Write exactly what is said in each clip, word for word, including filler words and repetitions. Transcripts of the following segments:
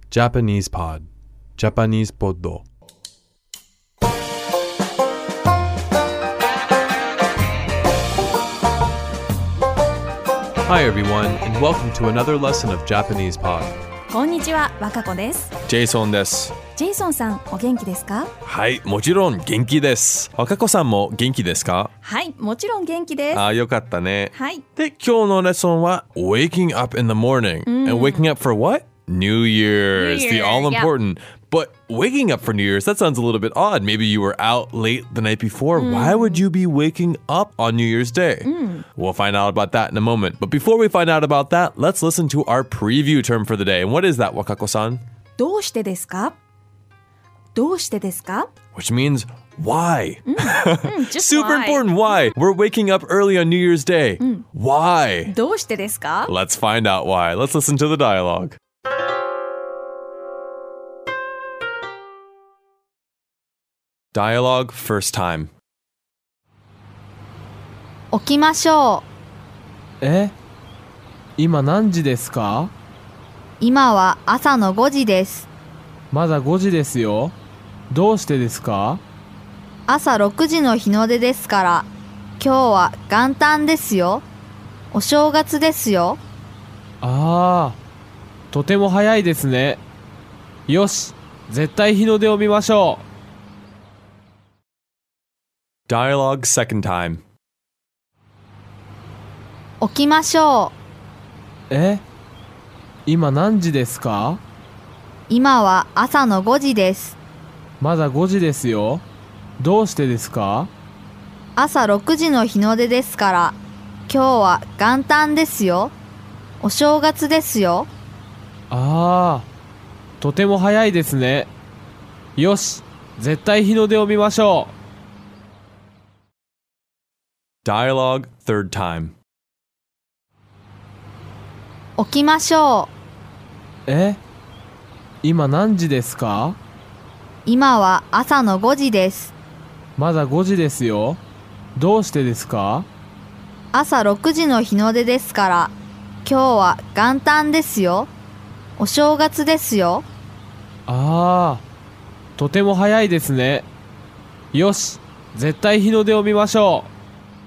Japanese Pod Japanese Pod Hi everyone, and welcome to another lesson of Japanese Pod. こんにちは、若子です。 ジェイソンです。 ジェイソンさん、お元気ですか？ はい、もちろん元気です。若子さんも元気ですか？ はい、もちろん元気です。 あ、よかったね。 はい。 で、今日のレッスンは Waking up in the morning、うん、and waking up for what? New Year's, New Year, the all important. Yep. But waking up for New Year's, that sounds a little bit odd. Maybe you were out late the night before. Mm. Why would you be waking up on New Year's Day? Mm. We'll find out about that in a moment. But before we find out about that, let's listen to our preview term for the day. And what is that, Wakako-san? どうしてですか？どうしてですか？ Which means why? Mm. Mm, just Super why? important. Why? We're waking up early on New Year's Day. Mm. Why? どうしてですか？ Let's find out why. Let's listen to the dialogue. Dialogue first time. 起きましょう。え？今何時ですか？ 今は朝のごじです。 まだごじですよ。どうしてですか？ 朝ろくじの日の出ですから。今日は元旦ですよ。お正月ですよ。 ああ、とても早いですね。よし、絶対日の出を見ましょう。 Dialogue second time. 起きましょう。え？今何時ですか？ 今は朝のごじです。 まだごじですよ。どうしてですか？ 朝ろくじの日の出ですから。今日は元旦ですよ。お正月ですよ。 ああ、とても早いですね。よし、絶対日の出を見ましょう。 Dialogue third time. 起きましょう。え？今何時ですか？ 今は朝のごじです。 まだごじですよ。どうしてですか？ 朝ろくじの日の出ですから。今日は元旦ですよ。お正月ですよ。 ああ、とても早いですね。よし、絶対日の出を見ましょう。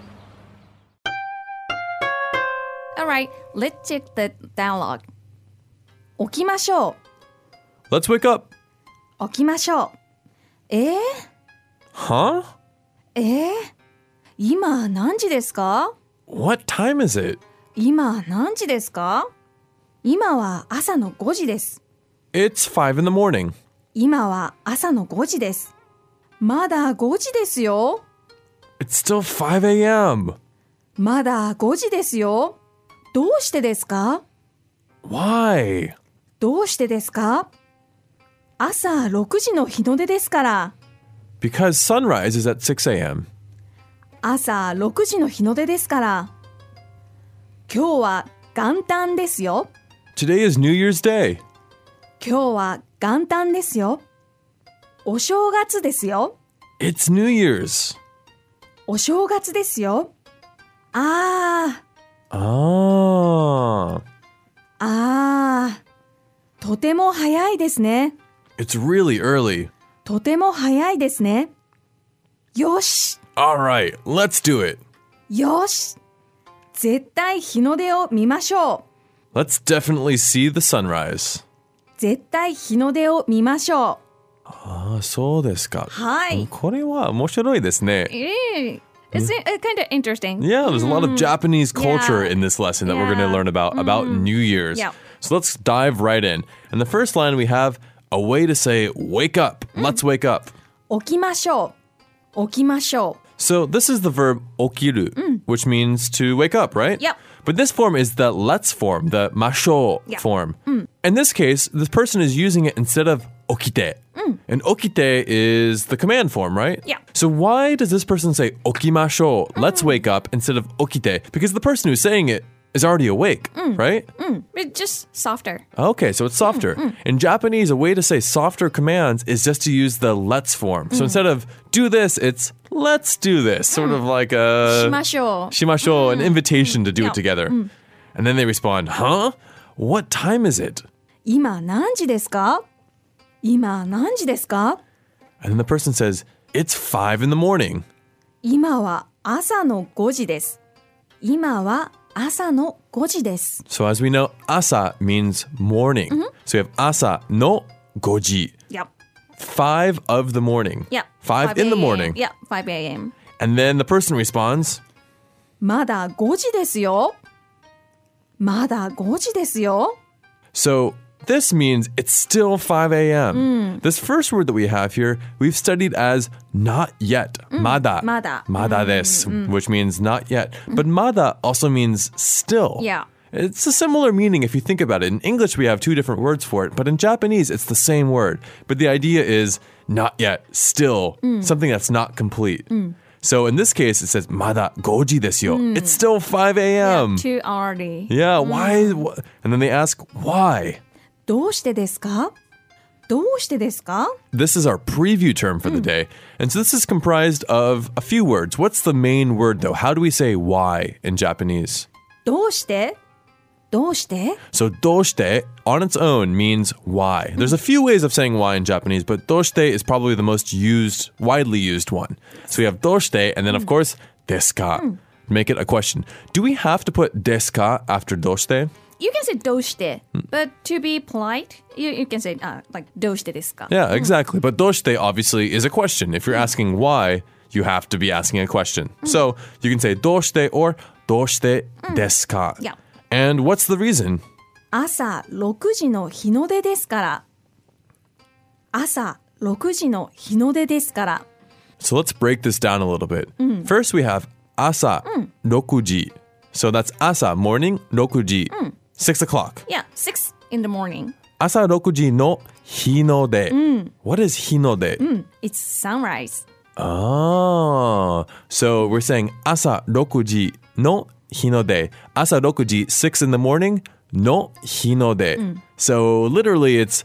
Alright, let's check the dialogue. 起きましょう。Let's wake up. 起きましょう。えー、 Huh? えー、今何時ですか？ What time is it? 今何時ですか？今は朝のごじです。 It's five in the morning. 今は朝のごじです。まだごじですよ。 It's still five a.m. まだごじですよ。どうしてですか？ Why? どうしてですか？朝ろくじの日の出ですから。 Because sunrise is at six a.m. 朝ろくじの日の出ですから。今日は元旦ですよ。 Today is New Year's Day. 今日は元旦ですよ。お正月ですよ。 It's New Year's. お正月ですよ。あー。 あー。 あー。とても早いですね。 It's really early. とても早いですね。よし。 Alright, let's do it. よし。絶対日の出を見ましょう。Let's definitely see the sunrise. 絶対日の出を見ましょう。 ああ、そうですか。 はい。 これは面白いですね。 ええ。It's kind of interesting. Yeah, there's a lot of Japanese culture yeah. in this lesson that yeah. we're going to learn about, mm. about New Year's. Yeah. So let's dive right in. And the first line we have a way to say wake up. Mm. Let's wake up. 起きましょう。起きましょう。 So this is the verb okiru, mm. which means to wake up, right? Yep. But this form is the let's form, the masho yep. form. Mm. In this case, this person is using it instead of okite. Mm. And okite is the command form, right? Yeah. So why does this person say okimasho, let's wake up, instead of okite? Because the person who's saying it is already awake, mm. right? Mm. It's just softer. Okay, so it's softer. Mm. Mm. In Japanese, a way to say softer commands is just to use the let's form. So mm. instead of do this, it's let's do this. Sort mm. of like a... Shimashou. Shimashou, mm. an invitation to do mm. it together. Mm. And then they respond, huh? What time is it? 今何時ですか今何時ですか And then the person says, it's five in the morning. 今は朝のごじです。今は朝のごじです。 So as we know, asa means morning. So you have asa no goji, Yep. five of the morning. Yep. Five in the morning. Yep. five a.m. And then the person responds, まだごじですよ。まだごじですよ。 so this means it's still five a.m. This first word that we have here, we've studied as not yet. Mada. Mada. Mada desu, which means not yet. But mada also means still. Yeah. It's a similar meaning if you think about it. In English, we have two different words for it, but in Japanese, it's the same word. But the idea is not yet, still, something that's not complete. So in this case, it says, mada goji desu yo. It's still five a.m. Too early. Yeah, why? wh- And then they ask, why? どうしてですかどうしてですか This is our preview term for the day. And so this is comprised of a few words. What's the main word, though? How do we say why in Japanese? どうしてどうして So doshite on its own means why. There's a few ways of saying why in Japanese, but doshite is probably the most used, widely used one. So we have doshite, and then of course, desu ka. Make it a question. Do we have to put desu ka after doshite? You can say どうして but to be polite, you, you can say uh, like どうしてですか Yeah, exactly. But doshite obviously is a question. If you're asking why, you have to be asking a question. So you can say doshite or doshite desu ka. Yeah. And what's the reason? 朝ろくじの日の出ですから朝ろくじの日の出ですから So let's break this down a little bit. First, we have asa rokuji. So that's asa, morning, rokuji, six o'clock. Yeah, six in the morning. Asa rokuji no hinode. What is hinode? It's sunrise. Oh, so we're saying asa rokuji no hinode. Asa rokuji, six in the morning, no hinode. So literally, it's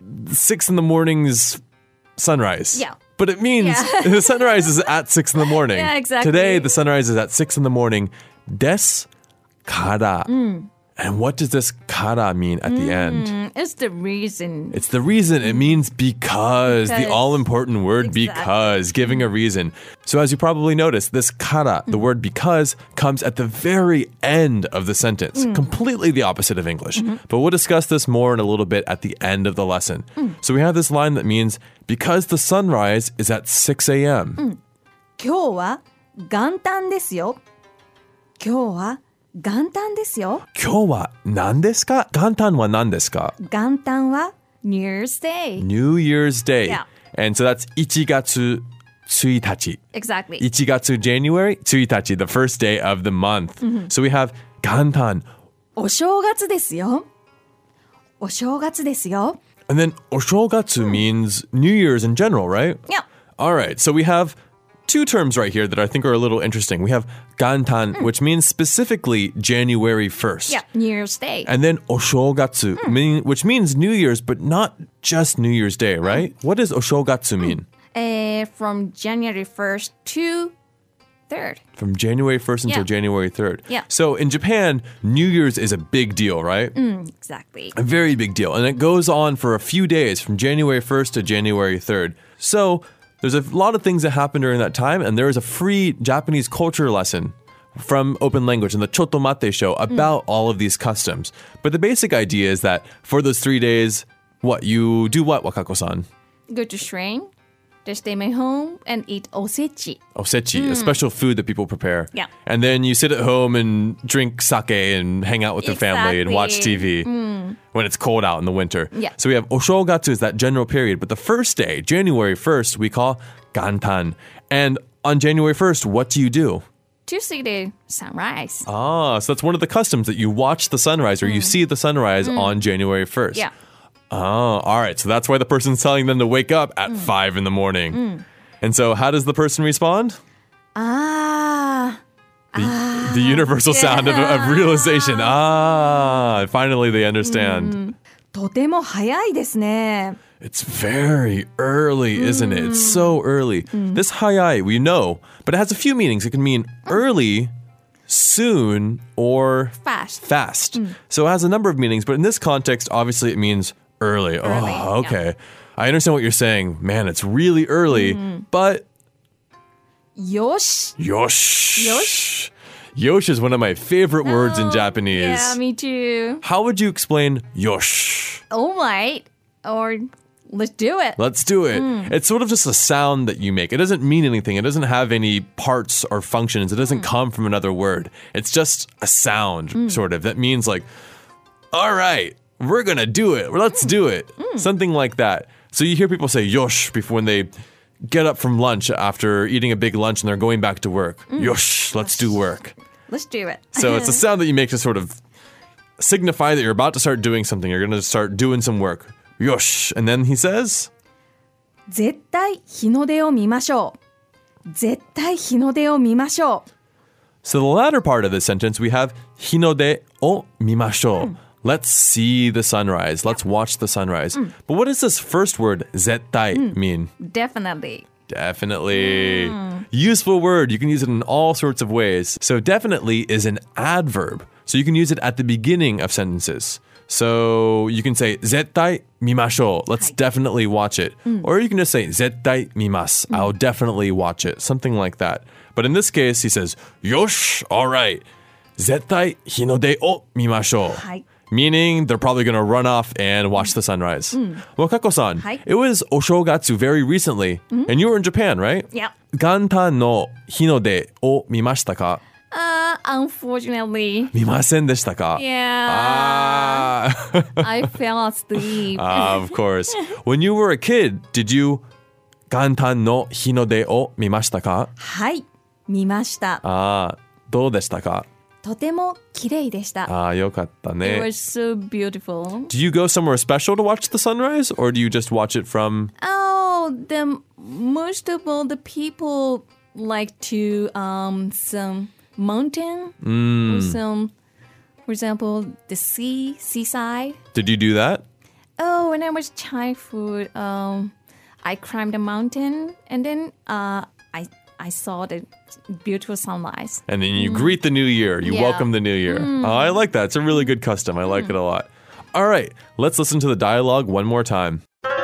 six in the morning's sunrise. Yeah. But it means the sunrise is at six in the morning. Yeah, exactly. Today, the sunrise is at six in the morning. Des kara. And what does this kara mean at the end? Mm, it's the reason. It's the reason. It means because, the Because. all-important word Exactly. because, giving a reason. So as you probably noticed, this kara, the word because, comes at the very end of the sentence. Completely the opposite of English. But we'll discuss this more in a little bit at the end of the lesson. So we have this line that means, because the sunrise is at six a.m. 今日は元旦ですよ今日は元旦ですよ今日は何ですか? 元旦は何ですか? 元旦は New Year's Day. New Year's Day. Yeah. And so that's いちがつついたち. Exactly. いちがつ January, ついたち, the first day of the month. So we have 元旦. お正月ですよお正月ですよ And then お正月 means New Year's in general, right? Yeah. All right. So we have two terms right here that I think are a little interesting. We have 元旦, which means specifically January first. Yeah, New Year's Day. And then お正月, meaning, which means New Year's, but not just New Year's Day, right? What does お正月 mean? Uh, from January first to third. From January first until Yeah. January third. Yeah. So in Japan, New Year's is a big deal, right? Exactly. A very big deal. And it goes on for a few days from January first to January third. So there's a lot of things that happen during that time. And there is a free Japanese culture lesson from Open Language in the Chotomate show about all of these customs. But the basic idea is that for those three days, what? You do what, Wakako-san? Go to shrine, to stay my home, and eat osechi. Osechi, a special food that people prepare. Yeah. And then you sit at home and drink sake and hang out with the family and watch T V when it's cold out in the winter. Yeah. So we have Oshogatsu is that general period. But the first day, January first, we call Gantan. And on January first, what do you do? To see the sunrise. Ah, so that's one of the customs that you watch the sunrise or you see the sunrise on January first. Yeah. Oh, all right. So that's why the person's telling them to wake up at five in the morning. And so how does the person respond? Ah. The, the universal sound of, of realization. Ah, finally they understand. とても早いですね It's very early, isn't it? It's so early. This hayai, we know, but it has a few meanings. It can mean early soon or Fast. fast. So it has a number of meanings, but in this context, obviously it means early. Early, oh, okay. I understand what you're saying. Man, it's really early, but よし yosh. Yosh? Yosh is one of my favorite words in Oh, Japanese. Yeah, me too. How would you explain yosh? All right. Or let's do it. Let's do it. It's sort of just a sound that you make. It doesn't mean anything. It doesn't have any parts or functions. It doesn't come from another word. It's just a sound, sort of, that means like, all right, we're going to do it. Let's do it. Something like that. So you hear people say yosh before when they get up from lunch after eating a big lunch and they're going back to work. Yosh, let's do work. Let's do it. So it's a sound that you make to sort of signify that you're about to start doing something. You're going to start doing some work. Yosh. And then he says, 絶対日の出を見ましょう。絶対日の出を見ましょう。 so the latter part of this sentence, we have hinode o mimashou. Let's see the sunrise. Let's watch the sunrise. But what does this first word, zettai, mean? Definitely. Definitely. Useful word. You can use it in all sorts of ways. So definitely is an adverb. So you can use it at the beginning of sentences. So you can say, zettai mimashou. Let's definitely watch it. Or you can just say, zettai mimasu. I'll definitely watch it. Something like that. But in this case, he says, yosh, all right. Zettai hinode o mimashou. はい。 Meaning they're probably going to run off and watch the sunrise. Wakako-san, Hi. it was Oshogatsu very recently, and you were in Japan, right? Yeah. Gantan no hinode o mimashita ka? Uh, unfortunately, Mimasen deshita ka? yeah, Ah. I fell asleep. Ah, of course. When you were a kid, did you Gantan no hinode o mimashita ka? はい、見ました。 Ah, どうでしたか? とても綺麗でした。 Ah, よかったね. It was so beautiful. Do you go somewhere special to watch the sunrise, or do you just watch it from... Oh, the most of all the people like to um some mountain or some, for example, the sea, seaside. Did you do that? Oh, when I was childhood, um, I climbed a mountain and then uh, I I saw the beautiful sunrise. And then you greet the new year. You Yeah. welcome the new year. Oh, I like that. It's a really good custom. I like it a lot. All right, let's listen to the dialogue one more time.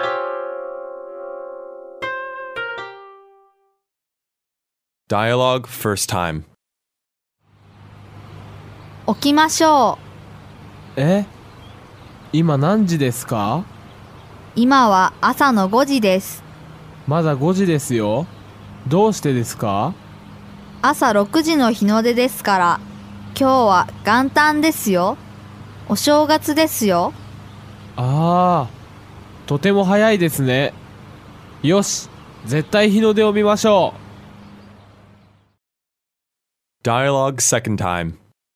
Dialogue first time. 起きましょう。 え今何時ですか？ 今は朝のごじです。 まだごじですよ。どうしてですか？ 朝ろくじの日の出ですから。今日は元旦ですよ。お正月ですよ。 ああ、とても早いですね。よし、絶対日の出を見ましょう。 Dialogue second time.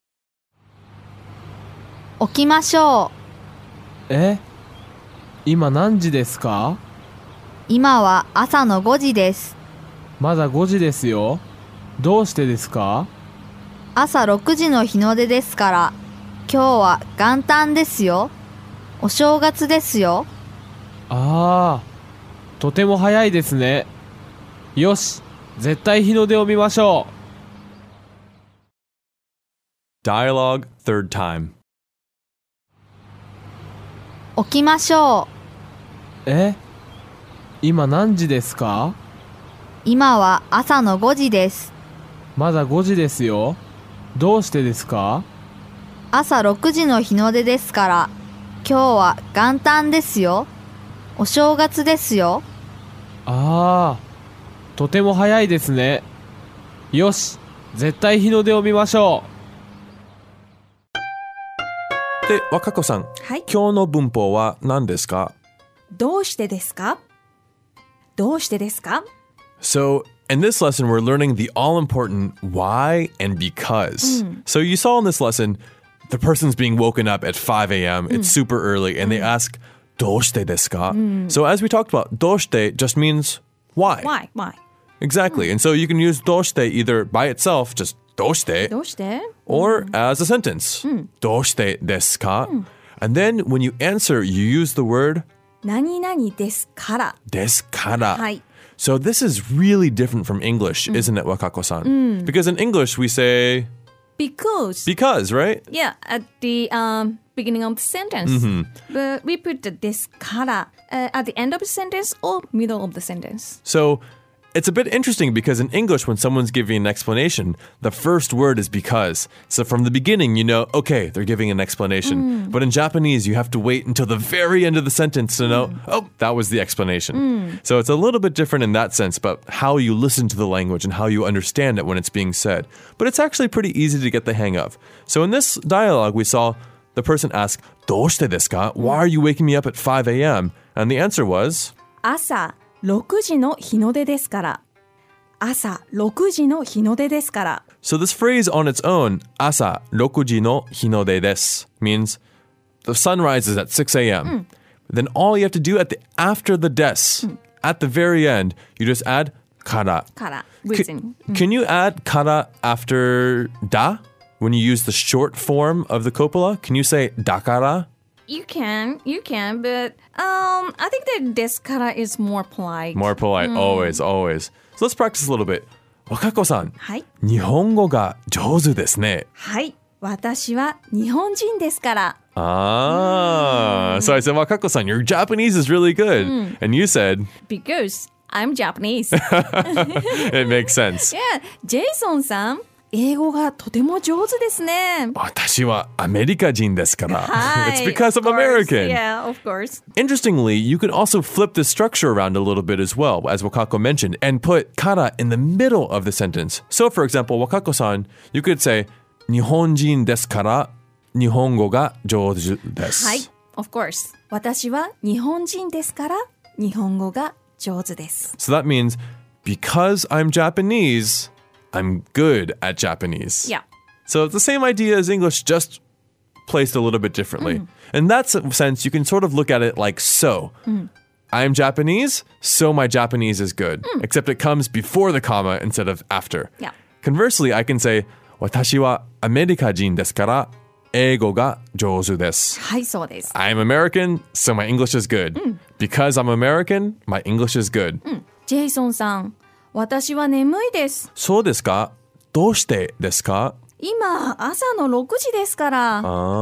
起きましょう。 え今何時ですか？ 今は朝のごじです。 まだごじですよ。どうしてですか？ 朝ろくじの日の出ですから。今日は元旦ですよ。お正月ですよ。 ああ、とても早いですね。よし、絶対日の出を見ましょう。 Dialogue third time. 起きましょう。 え今何時ですか？ 今は朝のごじです。 まだごじですよ。どうしてですか？ 朝ろくじの日の出ですから。今日は元旦ですよ。お正月ですよ。 ああ、とても早いですね。よし、絶対日の出を見ましょう。 で、Wakako-san、 はい。 今日の文法は何ですか？ どうしてですか？どうしてですか？ So, in this lesson, we're learning the all-important why and because. So you saw in this lesson, the person's being woken up at five a.m. It's super early, and they ask, どうしてですか? So as we talked about, どうして just means why. Why? Why? Exactly. And so you can use どうして either by itself, just どうして, どうして？ or as a sentence. どうしてですか? And then when you answer, you use the word 何々ですから。 ですから. はい。 So this is really different from English, isn't it, Wakako-san? Because in English we say Because. Because, right? Yeah, at the um, beginning of the sentence. Mm-hmm. But we put the this kara uh, at the end of the sentence or middle of the sentence. So it's a bit interesting because in English, when someone's giving an explanation, the first word is because. So from the beginning, you know, okay, they're giving an explanation. Mm. But in Japanese, you have to wait until the very end of the sentence to know, mm. oh, that was the explanation. Mm. So it's a little bit different in that sense, but how you listen to the language and how you understand it when it's being said. But it's actually pretty easy to get the hang of. So in this dialogue, we saw the person ask, どうしてですか? Why are you waking me up at five a.m.? And the answer was, 朝ろくじの日の出ですから。朝ろくじの日の出ですから。 So this phrase on its own, 朝ろくじの日の出です, means the sun rises at six a.m. Mm. Then all you have to do at the after the des, mm. at the very end, you just add から. から reason. Can, can you add から after だ? When you use the short form of the copula, can you say だから? You can, you can, but um, I think that this kara is more polite. More polite, always, always. So let's practice a little bit. Wakako-san, はい。 日本語が上手ですね。 はい。私は日本人ですから。 Ah, so I said, Wakako-san, your Japanese is really good. And you said, Because I'm Japanese. it makes sense. Yeah, Jason さん、英語がとても上手ですね。 私はアメリカ人ですから。 はい It's because I'm of course. American. Yeah, of course. Interestingly, you can also flip the structure around a little bit as well, as Wakako mentioned, and put kara in the middle of the sentence. So, for example, Wakako-san, you could say, 日本人ですから日本語が上手です。 はい、of course. 私は日本人ですから日本語が上手です。 So that means, because I'm Japanese, I'm good at Japanese. Yeah. So it's the same idea as English, just placed a little bit differently. Mm. In that sense, you can sort of look at it like so. Mm. I'm Japanese, so my Japanese is good. Mm. Except it comes before the comma instead of after. Yeah. Conversely, I can say, 私はアメリカ人ですから英語が上手です。 はい、そうです。 I'm American, so my English is good. Mm. Because I'm American, my English is good. うん、ジェイソンさん、私は眠いです。 そうですか? どうしてですか? 今、朝のろくじですから。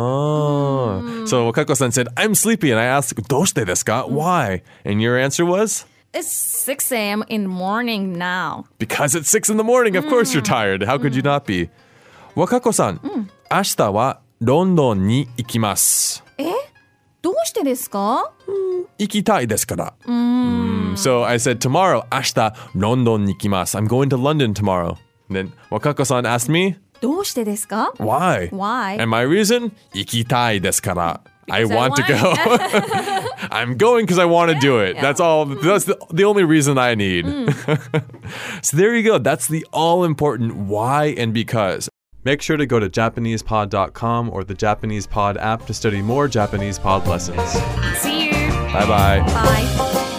Oh. Mm. So Wakako-san said, I'm sleepy, and I asked, どうしてですか? Mm. Why? And your answer was? It's six a.m. in the morning now. Because it's six in the morning, of mm. course you're tired. How could mm. you not be? Wakako-san, mm. 明日はロンドンに行きます。 え? どうしてですか? Mm, 行きたいですから。Mm. Mm. So I said, tomorrow, 明日ロンドンに行きます. I'm going to London tomorrow. And then Wakako-san asked me, どうしてですか? Why? Why? And my reason? 行きたいですから. I want, I want to go. I'm going because I want to do it. Yeah. That's all. That's the, the only reason I need. Mm. So there you go. That's the all-important why and because. Make sure to go to Japanese pod dot com or the Japanese Pod app to study more Japanese Pod lessons. See you. Bye-bye. Bye.